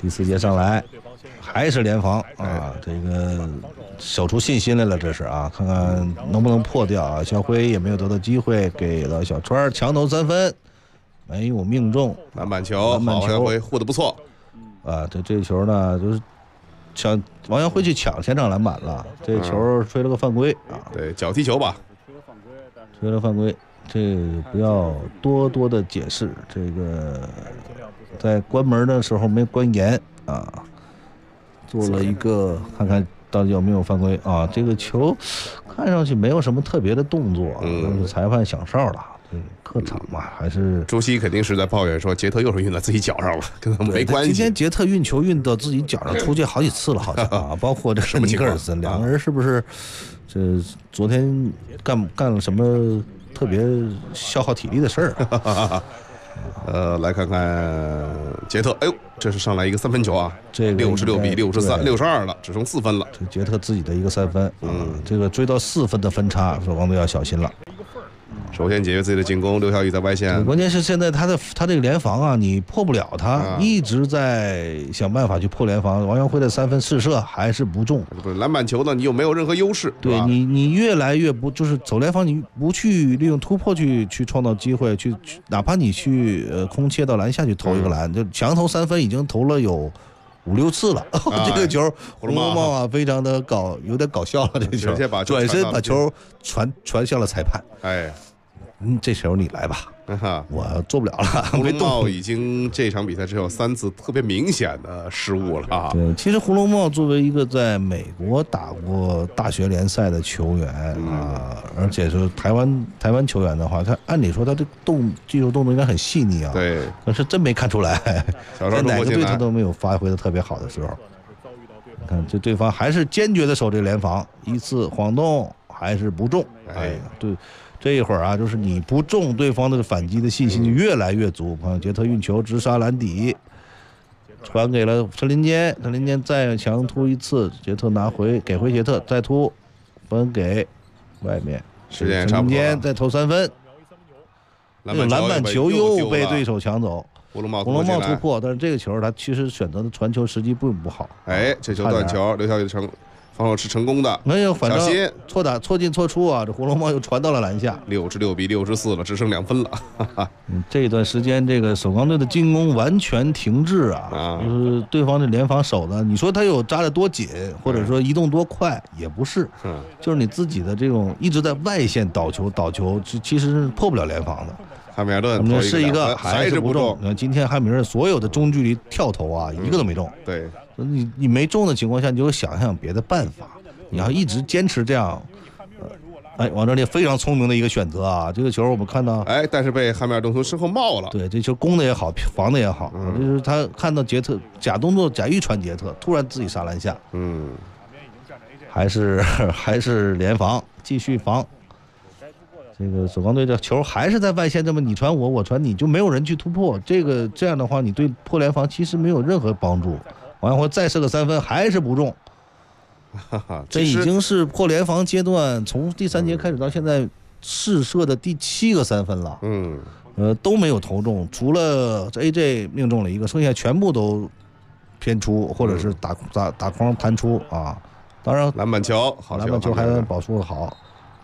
第4节上来还是联防啊，这个守出信心来了，这是啊，看看能不能破掉啊。肖辉也没有得到机会，给了小川强投3分，没有命中。 篮板球，王耀辉护得不错啊。这球呢，就是抢王耀辉去抢前场篮板了，这球吹了个犯规啊。 对，脚踢球吧， 吹了犯规，这不要多多的解释。这个在关门的时候没关严啊，做了一个看看到底有没有犯规啊。这个球看上去没有什么特别的动作，但是裁判响哨了。客场嘛，还是朱熹肯定是在抱怨说杰特又是运到自己脚上了，跟他们没关系。 今天杰特运球运到自己脚上出去好几次了，好像啊，包括这个尼克尔森两个人是不是这昨天干了什么特别消耗体力的事儿？ 来看看杰特，哎呦，这是上来一个3分球啊， 这个 66比63、62了，只剩4分了。 这杰特自己的一个3分，这个追到4分的分差，守光队要小心了。 首先解决自己的进攻，刘晓宇在外线。 关键是现在他这个联防啊，你破不了他，一直在想办法去破联防。王耀辉的3分试射还是不中， 篮板球呢，你又没有任何优势。 对你越来越不就是走联防，你不去利用突破去创造机会，去哪怕你去空切到篮下去投一个篮，就强投3分已经投了有5、6次了。这个球胡龙茂啊，非常的有点搞笑了。这个球转身把球传向了裁判。 哎。 这时候你来吧，我做不了了。 胡龙茂已经这场比赛只有3次特别明显的失误了啊。 对，其实胡龙茂作为一个在美国打过大学联赛的球员啊，而且是台湾球员的话，他按理说他这技术动作应该很细腻啊。 对， 可是真没看出来，在哪个队他都没有发挥的特别好的时候。你看，这对方还是坚决的守这个联防，一次晃动还是不中。哎，对。这一会儿啊，就是你不中，对方的反击的信心就越来越足。看杰特运球直杀篮底，传给了陈林坚，陈林坚再强突一次，杰特拿回，给回杰特再突，分给外面， 时间差不多。 陈林坚再投3分，篮板球又被对手抢走。 胡龙茂突破，但是这个球他其实选择的传球时机并不好。 哎，这球断球，刘晓宇防守是成功的， 没有，反正错进错出啊！这胡龙茂又传到了篮下 ，66比64了，只剩2分了。 这一段时间，这个首钢队的进攻完全停滞啊！就是对方的联防守的，你说他有扎得多紧，或者说移动多快，也不是，就是你自己的这种一直在外线倒球，其实是破不了联防的。 汉密尔顿是一个还是不中？今天汉密尔顿所有的中距离跳投啊，一个都没中。 对。 你没中的情况下，你就想想别的办法。你要一直坚持这样，王哲林非常聪明的一个选择啊！这个球我们看到， 但是被汉密尔顿从身后冒了。 对，这球攻的也好，防的也好，就是他看到杰特假动作假预传杰特，突然自己杀篮下。还是联防，继续防。这个首钢队这球还是在外线这么你传我，我传你，就没有人去突破。这样的话，你对破联防其实没有任何帮助。王耀辉再射个3分还是不中，这已经是破联防阶段从第3节开始到现在试射的第7个3分了。都没有投中，除了这 AJ 命中了一个，剩下全部都偏出或者是打框弹出啊。当然篮板球还保护的好。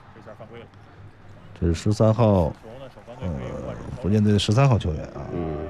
这是13号，火箭队的13号球员啊。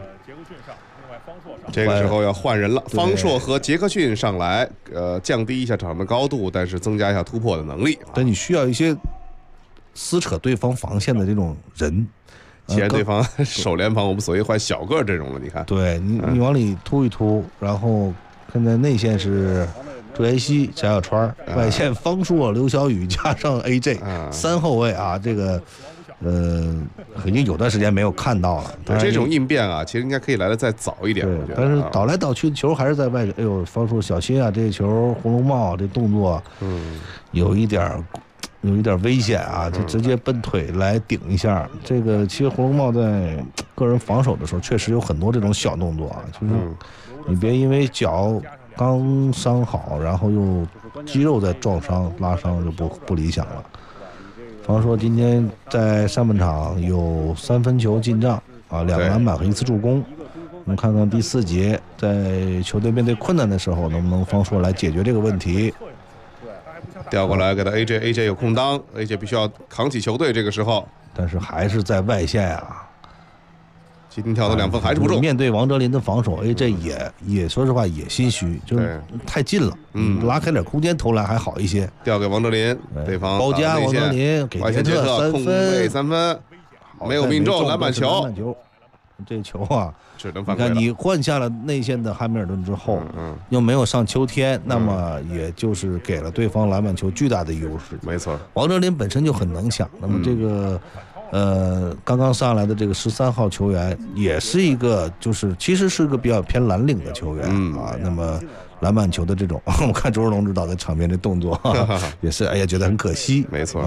这个时候要换人了，方硕和杰克逊上来，降低一下场的高度，但是增加一下突破的能力。 但你需要一些撕扯对方防线的这种人。 既然对方守联防，我们所谓换小个阵容了，你看。 对你往里突一突，然后现在内线是朱彦西、贾小川，外线方硕、刘晓宇加上 AJ，3后卫啊，这个。已经有段时间没有看到了。 这种应变啊，其实应该可以来的再早一点。 对，但是倒来倒去，球还是在外。哎呦，方硕小心啊！这球胡龙茂这动作，有一点危险啊！就直接奔腿来顶一下。这个其实胡龙茂在个人防守的时候，确实有很多这种小动作啊，就是你别因为脚刚伤好，然后又肌肉在撞伤拉伤，就不理想了。方硕今天在上半场有3分球进账啊，2个篮板和1次助攻， 们看看第4节，在球队面对困难的时候，能不能方硕来解决这个问题？ 调过来给他 AJ 有空当 ，AJ 必须要扛起球队。这个时候， 但是还是在外线啊。 基丁跳的2分还是不中。 面对王哲林的防守 ，AJ 也说实话也心虚，就是太近了，拉开点空间投篮还好一些。 调给王哲林，对方包夹王哲林给杰特 3 分，3分没有命中，篮板球。 这球啊， 只能犯规了。 你看你换下了内线的汉密尔顿之后，又没有上秋天，那么也就是给了对方篮板球巨大的优势。 没错， 王哲林本身就很能抢，那么这个。刚刚上来的这个13号球员也是一个，就是其实是个比较偏蓝领的球员啊。那么篮板球的这种，我看周世龙指导在场边这动作也是，哎呀，觉得很可惜。 没错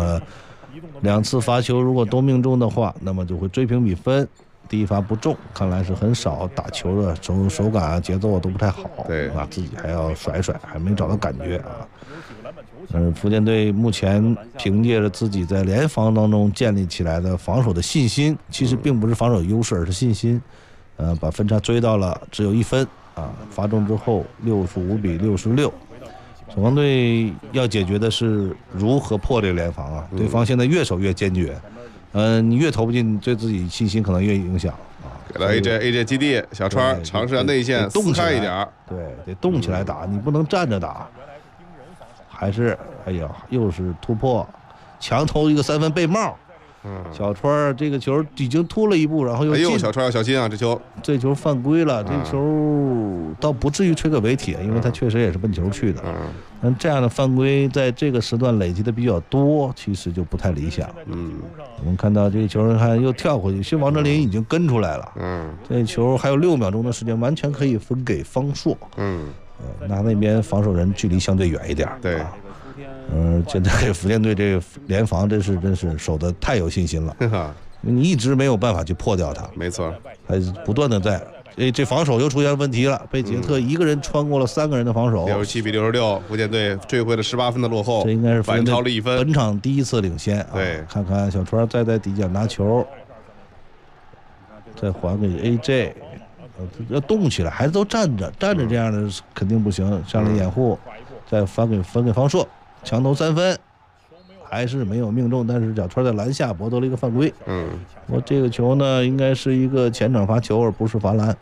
，2次罚球如果都命中的话，那么就会追平比分。第一罚不中，看来是很少打球的手感啊、节奏都不太好。 对啊，自己还要甩，还没找到感觉啊。福建队目前凭借着自己在联防当中建立起来的防守的信心，其实并不是防守优势，而是信心。把分差追到了只有1分啊，罚中之后65比66。守防队要解决的是如何破这个联防啊！对方现在越守越坚决，你越投不进，对自己信心可能越影响啊。 给了 AJ 基地，小川尝试让内线动开一点， 对，得动起来打，你不能站着打。还是哎呀，又是突破，强投一个3分背帽。小川这个球已经突了一步，然后又进。 小川要小心啊！ 这球犯规了，这球倒不至于吹个违体，因为他确实也是奔球去的。但这样的犯规在这个时段累积的比较多，其实就不太理想。我们看到这个球，看又跳回去，王哲林已经跟出来了。这球还有6秒钟的时间，完全可以分给方硕。那边防守人距离相对远一点。 对。 现在福建队这个联防真是守得太有信心了，你一直没有办法去破掉他。 没错， 还不断的在，这防守又出现问题了，被杰特一个人穿过了3个人的防守。 67比66，福建队追回了18分的落后， 这应该是反超了1分， 本场第一次领先啊。 对， 看看小川再在底角拿球，再还给 AJ， 要动起来，还是都站着这样的肯定不行，上来掩护。再分给方硕，强投3分，还是没有命中，但是小川在篮下博得了一个犯规。我这个球呢，应该是一个前场罚球，而不是罚篮。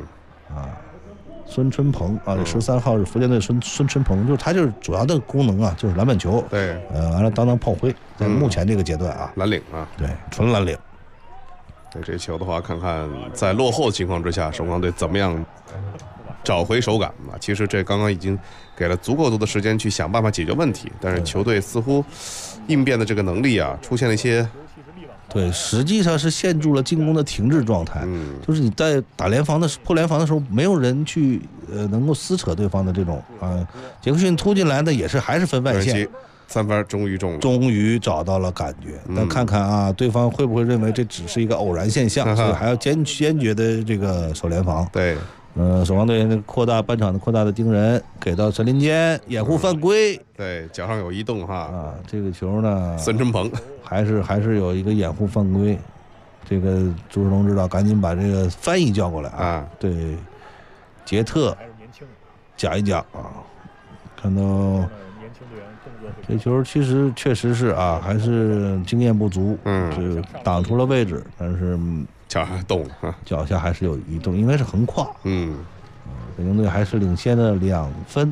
孙春鹏啊，这13号是福建队孙春鹏，就是他就是主要的功能啊，就是篮板球。 对， 完了当炮灰，在目前这个阶段啊， 蓝领啊， 对，纯蓝领。 对这球的话，看看在落后的情况之下，首钢队怎么样找回手感啊？其实这刚刚已经给了足够多的时间去想办法解决问题，但是球队似乎应变的这个能力啊，出现了一些。 对，实际上是陷入了进攻的停滞状态。就是你在打破联防的时候，没有人去能够撕扯对方的这种啊。杰克逊突进来的还是分外线。 3分终于中了， 终于找到了感觉。但看看啊，对方会不会认为这只是一个偶然现象，所以还要坚决的这个守联防。 对， 守防队半场的扩大的盯人，给到陈林坚掩护犯规。 对，脚上有移动哈。 啊，这个球呢， 孙春鹏还是有一个掩护犯规。这个朱世龙指导赶紧把这个翻译叫过来啊，对，杰特讲一讲啊，看到。这球确实是啊，还是经验不足，就挡出了位置，但是脚还动了， 脚下还是有移动，应该是横跨。北京队还是领先的2分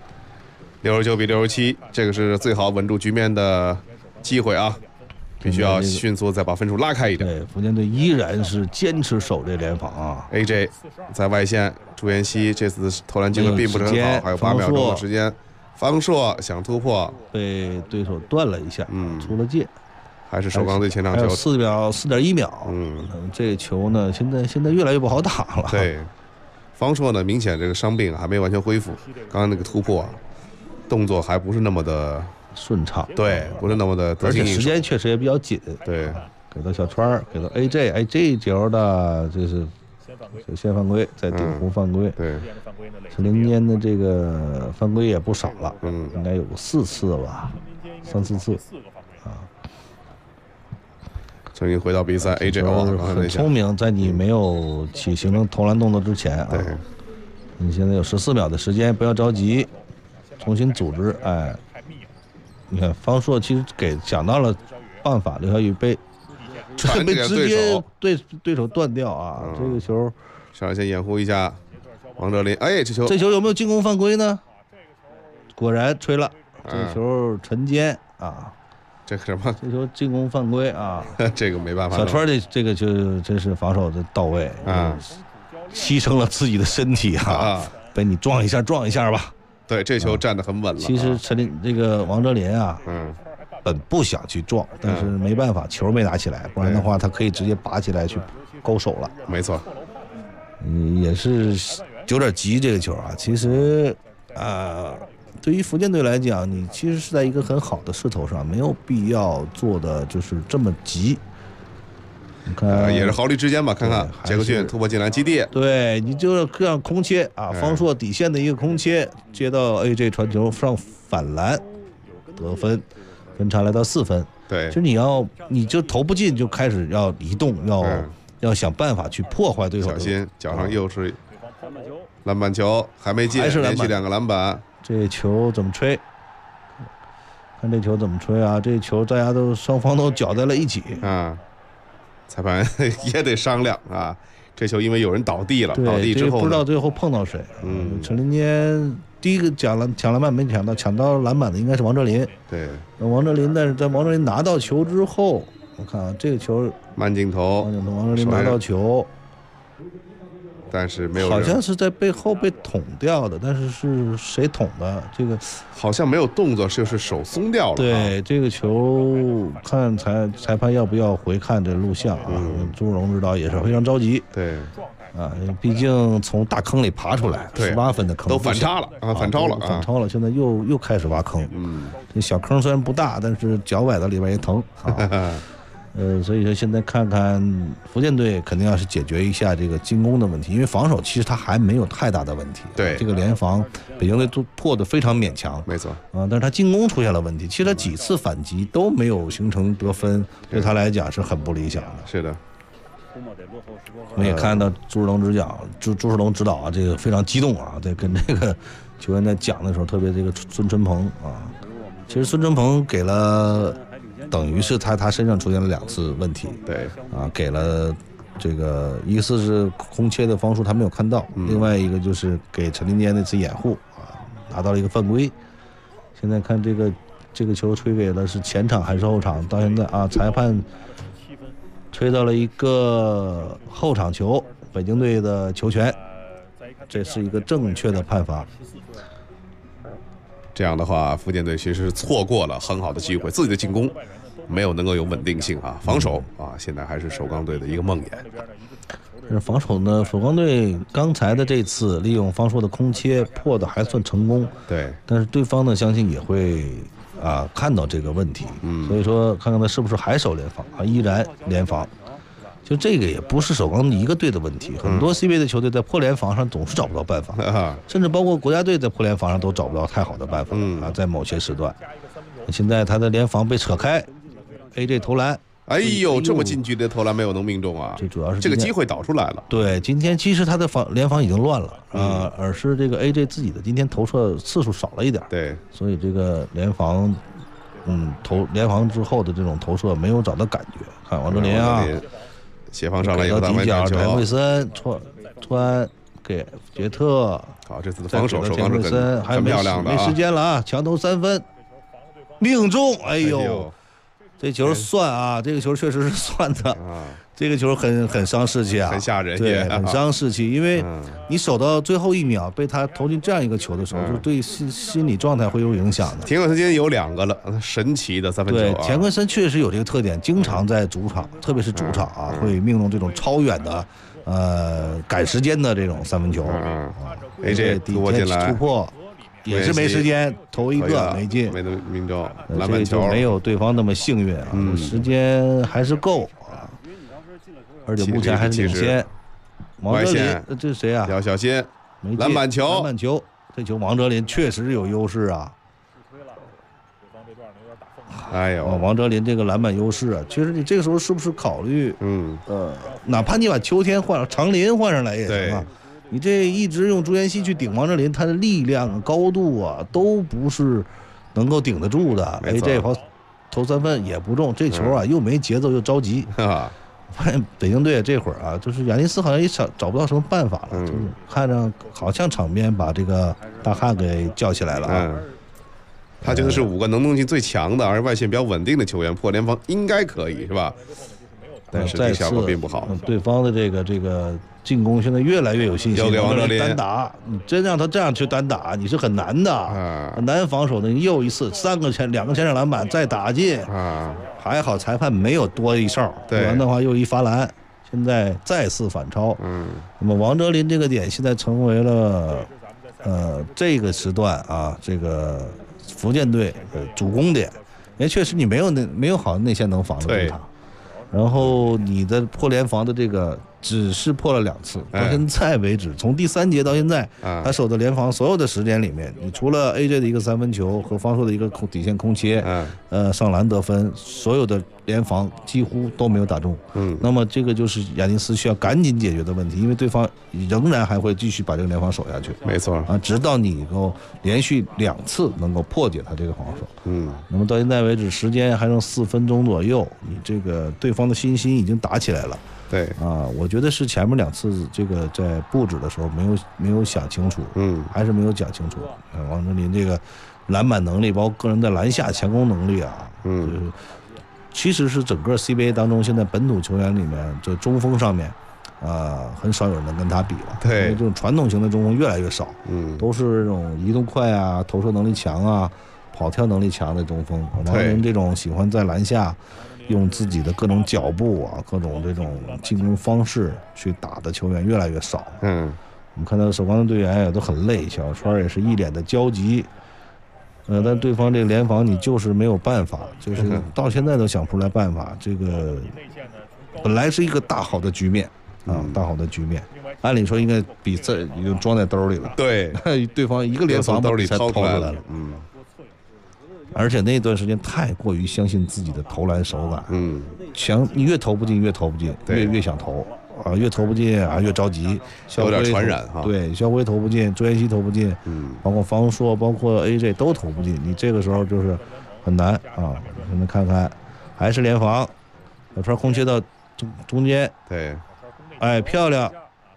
，69比67，这个是最好稳住局面的机会啊，必须要迅速再把分数拉开一点。 对，福建队依然是坚持守这联防啊。 AJ 在外线，朱彦西这次投篮机会并不是很好，还有8秒钟的时间。方硕想突破， 被对手断了一下，出了界， 还是首钢队前场球 4.1秒，这个球呢，现在越来越不好打了。 对，方硕呢，明显这个伤病还没完全恢复，刚刚那个突破，动作还不是那么的顺畅， 对，不是那么的得心应手， 而且时间确实也比较紧。 对， 给到小川，给到 AJ， 这球的这是先犯规，再顶弧犯规。 对。 陈林坚的这个犯规也不少了，应该有个4次吧，3-4次啊。 重新回到比赛 ，AJ 很聪明，在你没有起形成投篮动作之前啊，你现在有14秒的时间，不要着急，重新组织。哎，你看方硕其实想到了办法，刘晓宇被直接对手断掉啊，这个球上来先掩护一下王哲林，哎，这球有没有进攻犯规呢？果然吹了，这球陈坚啊。 这个什么？ 这球进攻犯规啊！ 这个没办法。 小川这个就真是防守的到位啊，牺牲了自己的身体啊，被你撞一下吧。 对，这球站得很稳了。 其实这个王哲林啊，本不想去撞，但是没办法，球没拿起来，不然的话他可以直接拔起来去勾手了。 没错， 也是有点急这个球啊。其实对于福建队来讲，你其实是在一个很好的势头上，没有必要做的就是这么急。你看， 也是毫厘之间吧。看看杰克逊突破进篮基地， 对你就是这样空切啊，方硕底线的一个空切，接到 AJ 传球上反篮得分，分差来到4分。 对， 就你就投不进，就开始要移动，要想办法去破坏对手。 小心脚上又是篮板球，还没进，连续2个篮板。 这球怎么吹？看这球怎么吹啊！这球大家双方都搅在了一起啊， 裁判也得商量啊。这球因为有人倒地了，倒地之后不知道最后碰到谁。陈林坚第一个抢篮板没抢到，抢到篮板的应该是王哲林。 对， 王哲林，但是在王哲林拿到球之后，我看啊，这个球慢镜头， 王哲林拿到球。 但是没有， 好像是在背后被捅掉的，但是是谁捅的？这个好像没有动作，就是手松掉了。 对，这个球看裁判要不要回看这录像啊？朱荣指导也是非常着急。 对， 毕竟从大坑里爬出来，18分的坑都反超了啊，反超了， 现在又开始挖坑。这小坑虽然不大，但是脚崴到里边也疼啊。所以说现在看看福建队肯定要是解决一下这个进攻的问题，因为防守其实他还没有太大的问题。 对， 这个联防北京队都破得非常勉强。 没错但是他进攻出现了问题，其实他几次反击都没有形成得分，对他来讲是很不理想的。 是的。 我们也看到朱世龙指导啊，这个非常激动啊，在跟这个球员在讲的时候，特别这个孙春鹏啊，其实孙春鹏给了。等于是他身上出现了2次问题， 对给了这个一次是空切的方数他没有看到，另外一个就是给陈林坚那次掩护拿到了一个犯规。现在看这个球吹给了是前场还是后场？到现在裁判吹到了一个后场球，北京队的球权，这是一个正确的判罚。 这样的话，福建队其实错过了很好的机会，自己的进攻没有能够有稳定性啊，防守现在还是首钢队的一个梦魇。 是防守呢，首钢队刚才的这次利用方硕的空切破的还算成功， 对， 但是对方呢相信也会看到这个问题，所以说看看他是不是还守联防依然联防。就这个也不是首钢一个队的问题，很多 CBA 的球队在破联防上总是找不到办法，甚至包括国家队在破联防上都找不到太好的办法在某些时段。现在他的联防被扯开 ，AJ 投篮， 哎呦，这么近距离的投篮没有能命中啊！ 这主要是这个机会导出来了。 对，今天其实他的联防已经乱了而是这个 AJ 自己的今天投射次数少了一点， 对， 所以这个联防联防之后的这种投射没有找到感觉。看王哲林协防上来以后， 底角田惠森传给杰特， 好，这次的防守首钢是很漂亮的没时间了强投3分，命中！哎呦，这球算这个球确实是算的这个球很伤士气很吓人， 对，很伤士气，因为你守到最后1秒被他投进这样一个球的时候，就对心理状态会有影响的。 田惠森今天有2个了，神奇的3分球。 对，田惠森确实有这个特点，经常在主场，特别是主场会命中这种超远的赶时间的这种3分球。 AJ 突破进来， 突破也是没时间投一个没进， 没能命中篮板球， 这就没有对方那么幸运时间还是够而且目前还是领先。王哲林，这是谁要小心篮板球， 这球王哲林确实有优势哎呦， 王哲林这个篮板优势啊，其实你这个时候是不是考虑，哪怕你把秋天换了，长林换上来也行啊。你这一直用朱彦西去顶王哲林，他的力量、高度啊，都不是能够顶得住的。这跑投3分也不中，这球啊又没节奏又着急。发现北京队这会儿啊，就是亚尼斯好像也找不到什么办法了，就是看着好像场边把这个大汉给叫起来了啊。 他觉得是5个能动性最强的，而外线比较稳定的球员破联防应该可以，是吧？但是这效果并不好。 对方的这个进攻现在越来越有信心， 给王哲林单打，你真让他这样去单打，你是很难的，很难防守的。你又一次2个前场篮板再打进还好裁判没有多一哨，不然的话又一罚篮。现在再次反超，那么王哲林这个点现在成为了这个时段啊，这个福建队主攻点，因为确实你没有好的内线能防得住他。然后你的破联防的这个只是破了2次，到现在为止，从第3节到现在，他守的联防所有的时间里面，你除了 AJ 的一个3分球和方硕的一个底线空切，上篮得分，所有的联防几乎都没有打中。那么这个就是亚尼斯需要赶紧解决的问题，因为对方仍然还会继续把这个联防守下去。 没错啊，直到你能够连续2次能够破解他这个防守。那么到现在为止，时间还剩4分钟左右，你这个对方的信心已经打起来了。 对啊，我觉得是前面2次这个在布置的时候没有想清楚，还是没有讲清楚。王哲林这个篮板能力，包括个人的篮下强攻能力啊，其实是整个 CBA 当中现在本土球员里面，这中锋上面，很少有人能跟他比了。 对， 因为这种传统型的中锋越来越少，都是这种移动快啊、投射能力强啊、跑跳能力强的中锋。王哲林这种喜欢在篮下用自己的各种脚步啊、各种这种进攻方式去打的球员越来越少。我们看到首钢的队员也都很累，小川也是一脸的焦急。但对方这个联防你就是没有办法，就是到现在都想不出来办法。这个本来是一个大好的局面大好的局面，按理说应该比赛已经装在兜里了。 对， 对方一个联防兜里才掏出来了。而且那段时间太过于相信自己的投篮手感，你越投不进，越想投啊，越投不进啊，越着急， 有点传染哈。 对，肖辉投不进，朱彦西投不进，包括方硕，包括 AJ 都投不进，你这个时候就是很难啊。我们看看，还是联防，小川空切到中间， 对， 漂亮，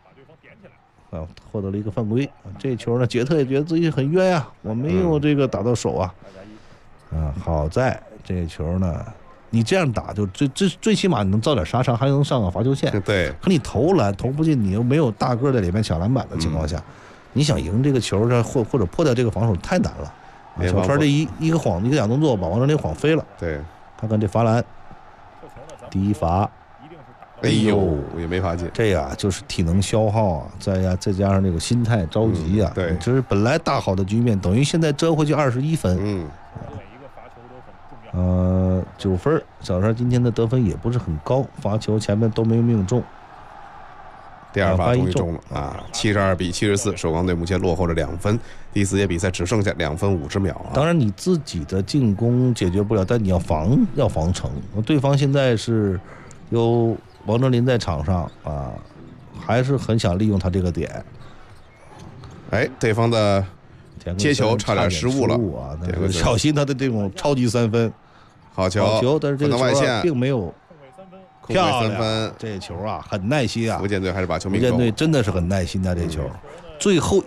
获得了一个犯规。这球呢，杰特也觉得自己很冤呀，我没有这个打到手啊。好在这球呢，你这样打就最起码你能造点杀伤，还能上个罚球线。 对， 可你投篮投不进，你又没有大个在里面抢篮板的情况下，你想赢这个球或者破掉这个防守太难了。小川这一个晃一个假动作把王哲林晃飞了。 对， 看看这罚篮，第一罚， 哎呦也没罚进。 这呀就是体能消耗啊，再加上这个心态着急啊。 对， 就是本来大好的局面，等于现在折回去21分。9分，小川今天的得分也不是很高，罚球前面都没命中。 第2罚终于中了72-74，首钢队目前落后了2分。第4节比赛只剩下2分50秒当然你自己的进攻解决不了，但你要防成。对方现在是有王哲林在场上还是很想利用他这个点。 对方的接球差点失误了小心他的这种超级3分。好球，但是这个球并没有漂亮。这球很耐心啊！ 福建队还是把球命中。 福建队真的是很耐心的这球，最后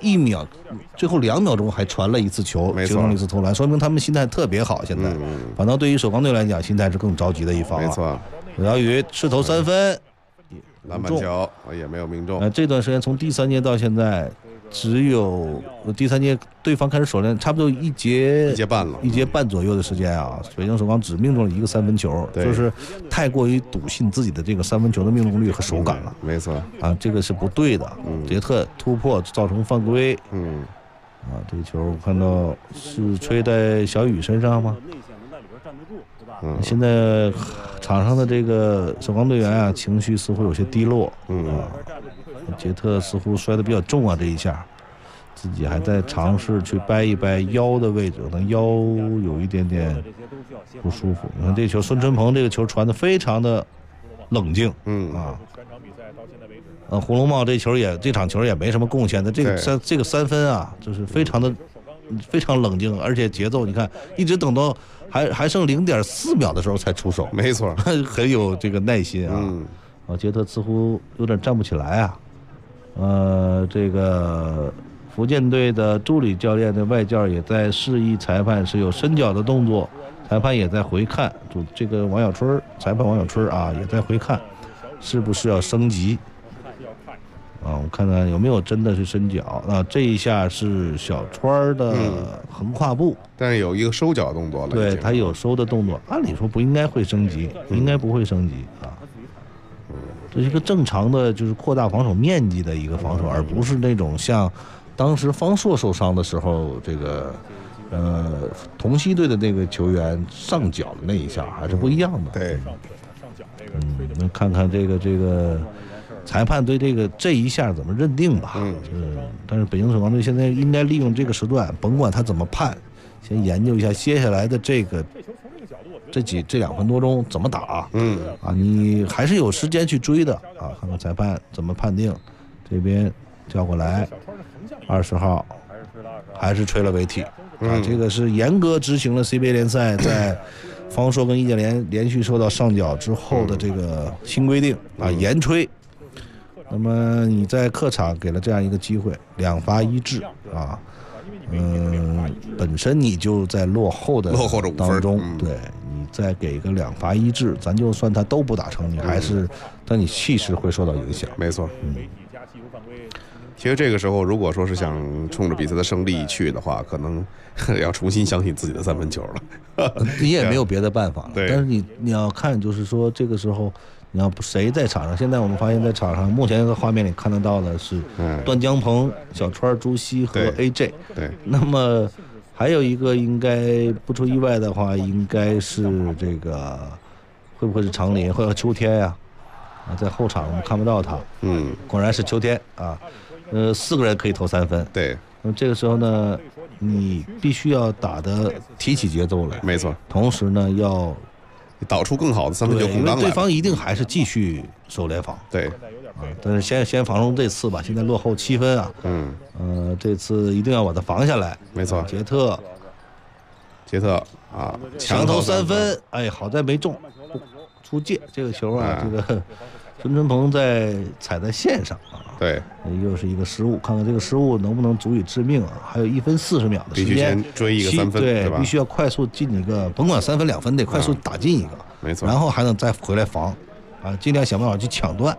2秒钟还传了一次球，形成了一次投篮，说明他们心态特别好。现在，反倒对于首钢队来讲，心态是更着急的一方。 没错， 葛耀宇试投3分， 篮板球也没有命中。 这段时间从第3节到现在。只有第3节对方开始守篮，差不多一节半左右的时间啊，北京首钢只命中了1个3分球，就是太过于笃信自己的这个3分球的命中率和手感了。 没错这个是不对的。杰特突破造成犯规。这球看到是吹在小雨身上吗？现在场上的这个首钢队员情绪似乎有些低落。杰特似乎摔得比较重这一下自己还在尝试去掰一掰腰的位置，可能腰有一点点不舒服。你看这球，孙春鹏这个球传的非常的冷静，胡龙茂这场球也没什么贡献的，这个3分啊，就是非常冷静，而且节奏你看一直等到还剩0.4秒的时候才出手， 没错， 很有这个耐心啊。杰特似乎有点站不起来啊，这个福建队的助理教练的外教也在示意裁判是有伸脚的动作，裁判也在回看，这个裁判王小春啊也在回看，是不是要升级？我看看有没有真的是伸脚啊？这一下是小川的横跨步， 但是有一个收脚动作了。 对，他有收的动作，按理说不应该会升级，应该不会升级啊。这是一个正常的，就是扩大防守面积的一个防守，而不是那种像当时方硕受伤的时候，这个同曦队的那个球员上脚的那一下还是不一样的。 对， 那看看这个。裁判对这一下怎么认定吧？但是北京首钢队现在应该利用这个时段，甭管他怎么判，先研究一下接下来的这2分多钟怎么打。你还是有时间去追的啊！看看裁判怎么判定。这边叫过来，20号还是吹了违体啊！这个是严格执行了 CBA 联赛在方硕跟易建联连续受到上脚之后的这个新规定啊，严吹。那么你在客场给了这样一个机会，2罚1掷啊，本身你就在落后的当中，对你再给个2罚1掷，咱就算他都不打成，你还是，但你气势会受到影响。 没错，其实这个时候，如果说是想冲着比赛的胜利去的话，可能要重新相信自己的3分球了。 你也没有别的办法了。 对， 但是你要看，就是说这个时候。你要谁在场上？现在我们发现，在场上目前这个画面里看得到的是段江鹏、小川、朱熹和 AJ。 对。 那么还有一个应该不出意外的话，应该是这个会不会是长林或者秋天呀？在后场我们看不到他。果然是秋天啊。4个人可以投3分。 对。 那么这个时候呢，你必须要打得提起节奏来。 没错。 同时呢，要导出更好的3分球空当来， 因为对方一定还是继续守联防。 对， 但是先防住这次吧，现在落后7分啊。这次一定要把它防下来。 没错， 杰特啊， 强投3分，哎，好在没中，出界。这个球啊，这个孙春鹏踩在线上啊。 对， 又是一个失误，看看这个失误能不能足以致命啊？还有1分40秒的时间， 必须先追一个3分， 对吧？ 必须要快速进一个，甭管3分2分得快速打进一个， 没错。 然后还能再回来防，啊，尽量想办法去抢断。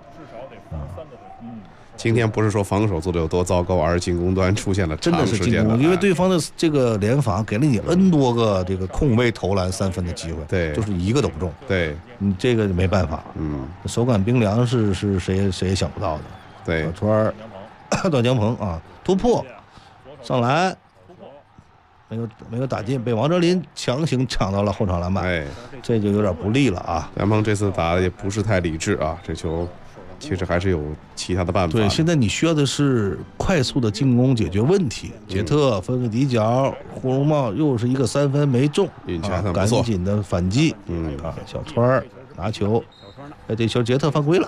今天不是说防守做的有多糟糕，而是进攻端出现了真的是进攻，因为对方的这个联防给了你 N 多个这个空位投篮3分的机会， 对， 就是一个都不中， 对， 你这个没办法，手感冰凉是谁也想不到的。 对， 小川、段江鹏啊，突破上篮，没有打进，被王哲林强行抢到了后场篮板， 哎， 这就有点不利了啊。 梁鹏这次打的也不是太理智啊，这球其实还是有其他的办法。 对，现在你需要的是快速的进攻解决问题。杰特分个底角，胡荣茂又是一个3分没中， 运气还算不错， 赶紧的反击。小川拿球，这球杰特犯规了。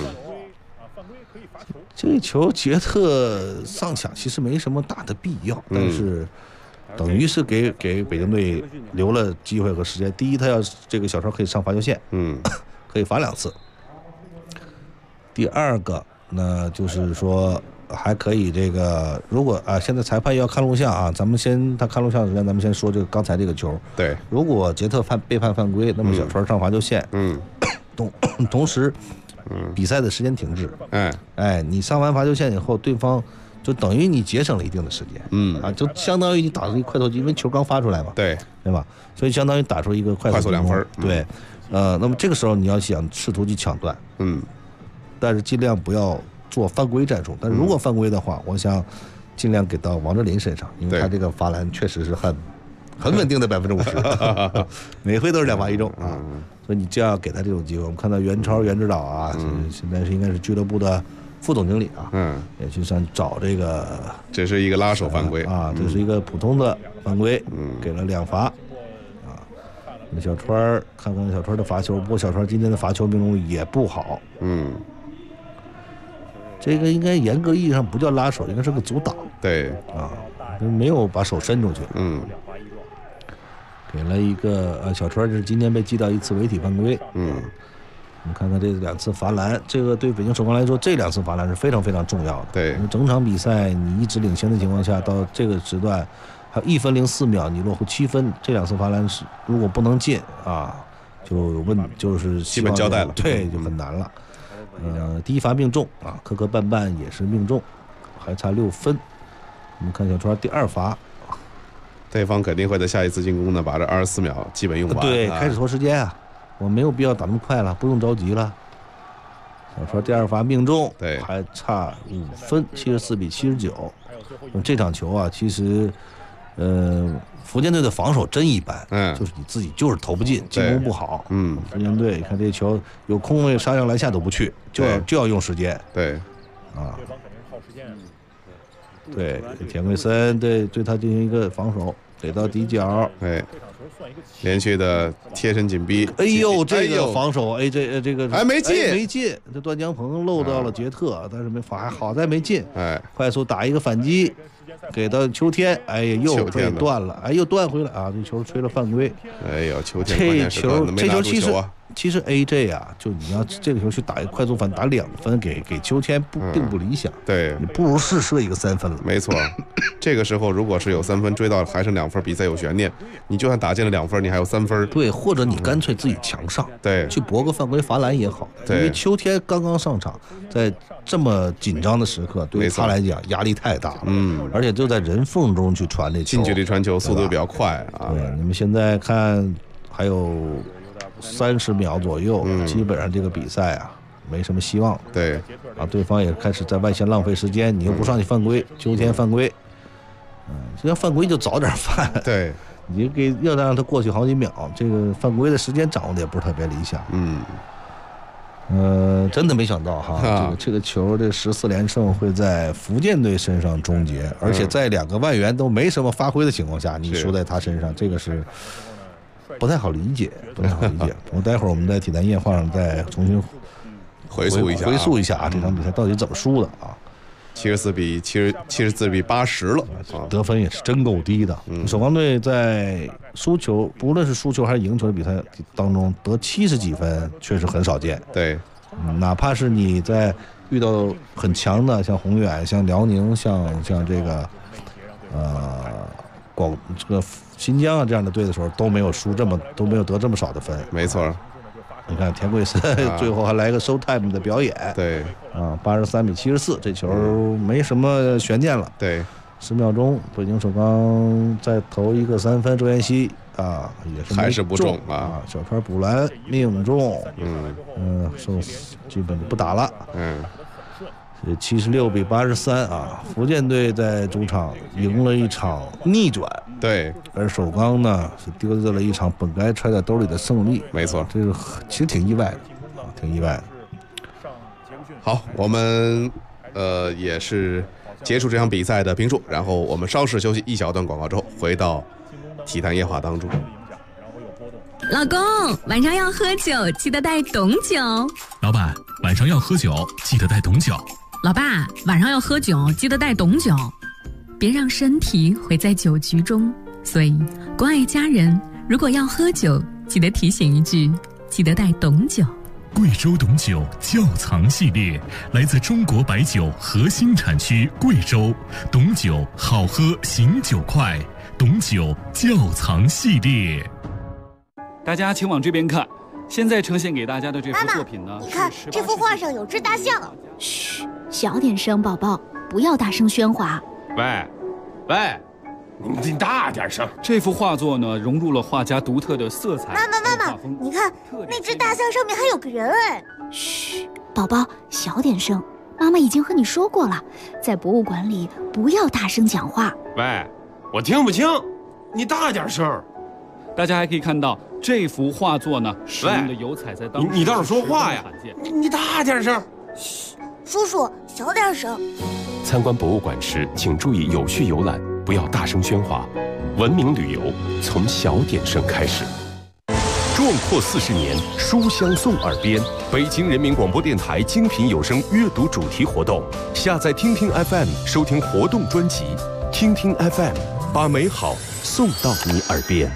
这球杰特上抢其实没什么大的必要，但是等于是给北京队留了机会和时间。第一，他要这个小川可以上罚球线，可以罚2次。第二个，那就是说还可以这个，如果现在裁判要看录像啊，咱们他看录像之前，咱们先说这个刚才这个球。 对， 如果杰特被判犯规，那么小川上罚球线，同时。比赛的时间停止，你上完罚球线以后，对方就等于你节省了一定的时间，就相当于你打出一个快投机，因为球刚发出来嘛，对吧？所以相当于打出一个快速2分， 对，那么这个时候你要想试图去抢断，但是尽量不要做犯规战术，但是如果犯规的话，我想尽量给到王哲林身上，因为他这个罚篮确实是很稳定的50%，每回都是2罚1中啊。所以你就要给他这种机会。我们看到袁超袁指导啊，现在是应该是俱乐部的副总经理啊，也去上找这个， 这是一个拉手犯规啊，这是一个普通的犯规，给了2罚，啊，那小川看看小川的罚球，不过小川今天的罚球命中率也不好，这个应该严格意义上不叫拉手，应该是个阻挡， 对啊，没有把手伸出去，给了一个小川是今天被记到1次违体犯规，我们看看这2次罚篮，这个对北京首钢来说，这2次罚篮是非常非常重要的。 对， 因为整场比赛你一直领先的情况下，到这个时段还有1分04秒，你落后7分，这2次罚篮是如果不能进啊，就是基本交代了， 对，就很难了。第1罚命中啊，磕磕绊绊也是命中，还差6分。我们看小川第2罚， 对方肯定会在下一次进攻呢，把这24秒基本用完。 对，开始拖时间啊。我没有必要打那么快了，不用着急了。小川第2罚命中， 对， 还差5分，74比79。这场球啊，其实，福建队的防守真一般，就是你自己就是投不进，进攻不好。福建队，你看这球有空位杀向篮下都不去，就要用时间。 对， 啊，对，田贵森对他进行一个防守，给到底角， 连续的贴身紧逼， 哎呦，这个防守，这个还没进， 没进。这段江鹏漏到了杰特，但是没罚，好在没进。快速打一个反击，给到秋天，哎呀，又被断了，又断回来啊！这球吹了犯规。 哎呦，秋天这球其实 AJ 啊，就你要这个球去打一个快速反打2分，给秋天并不理想。 对， 你不如试射一个3分了。 没错，这个时候如果是有3分追到还剩2分，比赛有悬念，你就算打进了2分，你还有3分。 对，或者你干脆自己强上， 对， 去搏个犯规罚篮也好。 对， 因为秋天刚刚上场，在这么紧张的时刻，对他来讲压力太大了。而且就在人缝中去传这球， 近距离传球速度比较快啊。 对，你们现在看还有30秒左右，基本上这个比赛啊没什么希望。 对， 啊，对方也开始在外线浪费时间，你又不上去犯规，秋天犯规，这要犯规就早点犯。 对， 你要让他过去好几秒，这个犯规的时间掌握的也不是特别理想。真的没想到哈，这个球这14连胜会在福建队身上终结，而且在2个外援都没什么发挥的情况下，你输在他身上，这个是不太好理解，不太好理解。我待会儿我们在体坛夜话上再重新回溯一下这场比赛到底怎么输的啊 ？74比80了， 得分也是真够低的。首钢队在输球，不论是输球还是赢球的比赛当中得70几分，确实很少见。 对， 哪怕是你在遇到很强的，像宏远、像辽宁、像这个这个新疆啊这样的队的时候，都没有得这么少的分。 没错。 你看田贵森最后还来个 show time 的表演， 对 83比74，这球没什么悬念了。 对 ，10秒钟，北京首钢再投一个3分，周彦希也是还是不中啊， 小川补篮命中，基本不打了。76比83啊，福建队在主场赢了一场逆转， 对， 而首钢呢是丢掉了一场本该揣在兜里的胜利， 没错， 这个其实挺意外的， 好，我们也是结束这场比赛的评述，然后我们稍事休息一小段广告之后，回到体坛夜话当中。 老公，晚上要喝酒，记得带董酒。 老板，晚上要喝酒，记得带董酒。 老爸，晚上要喝酒，记得带董酒。别让身体毁在酒局中。所以，关爱家人，如果要喝酒，记得提醒一句，记得带董酒。 贵州董酒窖藏系列，来自中国白酒核心产区贵州，董酒好喝，醒酒快，董酒窖藏系列。 大家请往这边看，现在呈现给大家的这幅作品呢， 你看这幅画上有只大象。 嘘，小点声，宝宝，不要大声喧哗。 喂，你大点声。 这幅画作呢，融入了画家独特的色彩。 妈妈，你看那只大象上面还有个人哎。 嘘，宝宝，小点声。妈妈已经和你说过了，在博物馆里不要大声讲话。 喂，我听不清，你大点声。 大家还可以看到这幅画作呢，使用的油彩在当时你倒是说话呀！你大点声。 嘘，叔叔， 小点声。 参观博物馆时，请注意有序游览，不要大声喧哗。文明旅游从小点声开始。壮阔40年，书香送耳边。北京人民广播电台精品有声阅读主题活动，下载听听 FM 收听活动专辑。听听 FM， 把美好送到你耳边。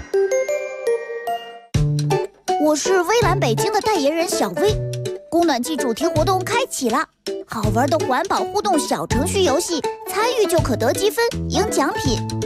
我是微蓝北京的代言人小薇，供暖季主题活动开启了，好玩的环保互动小程序游戏，参与就可得积分，赢奖品。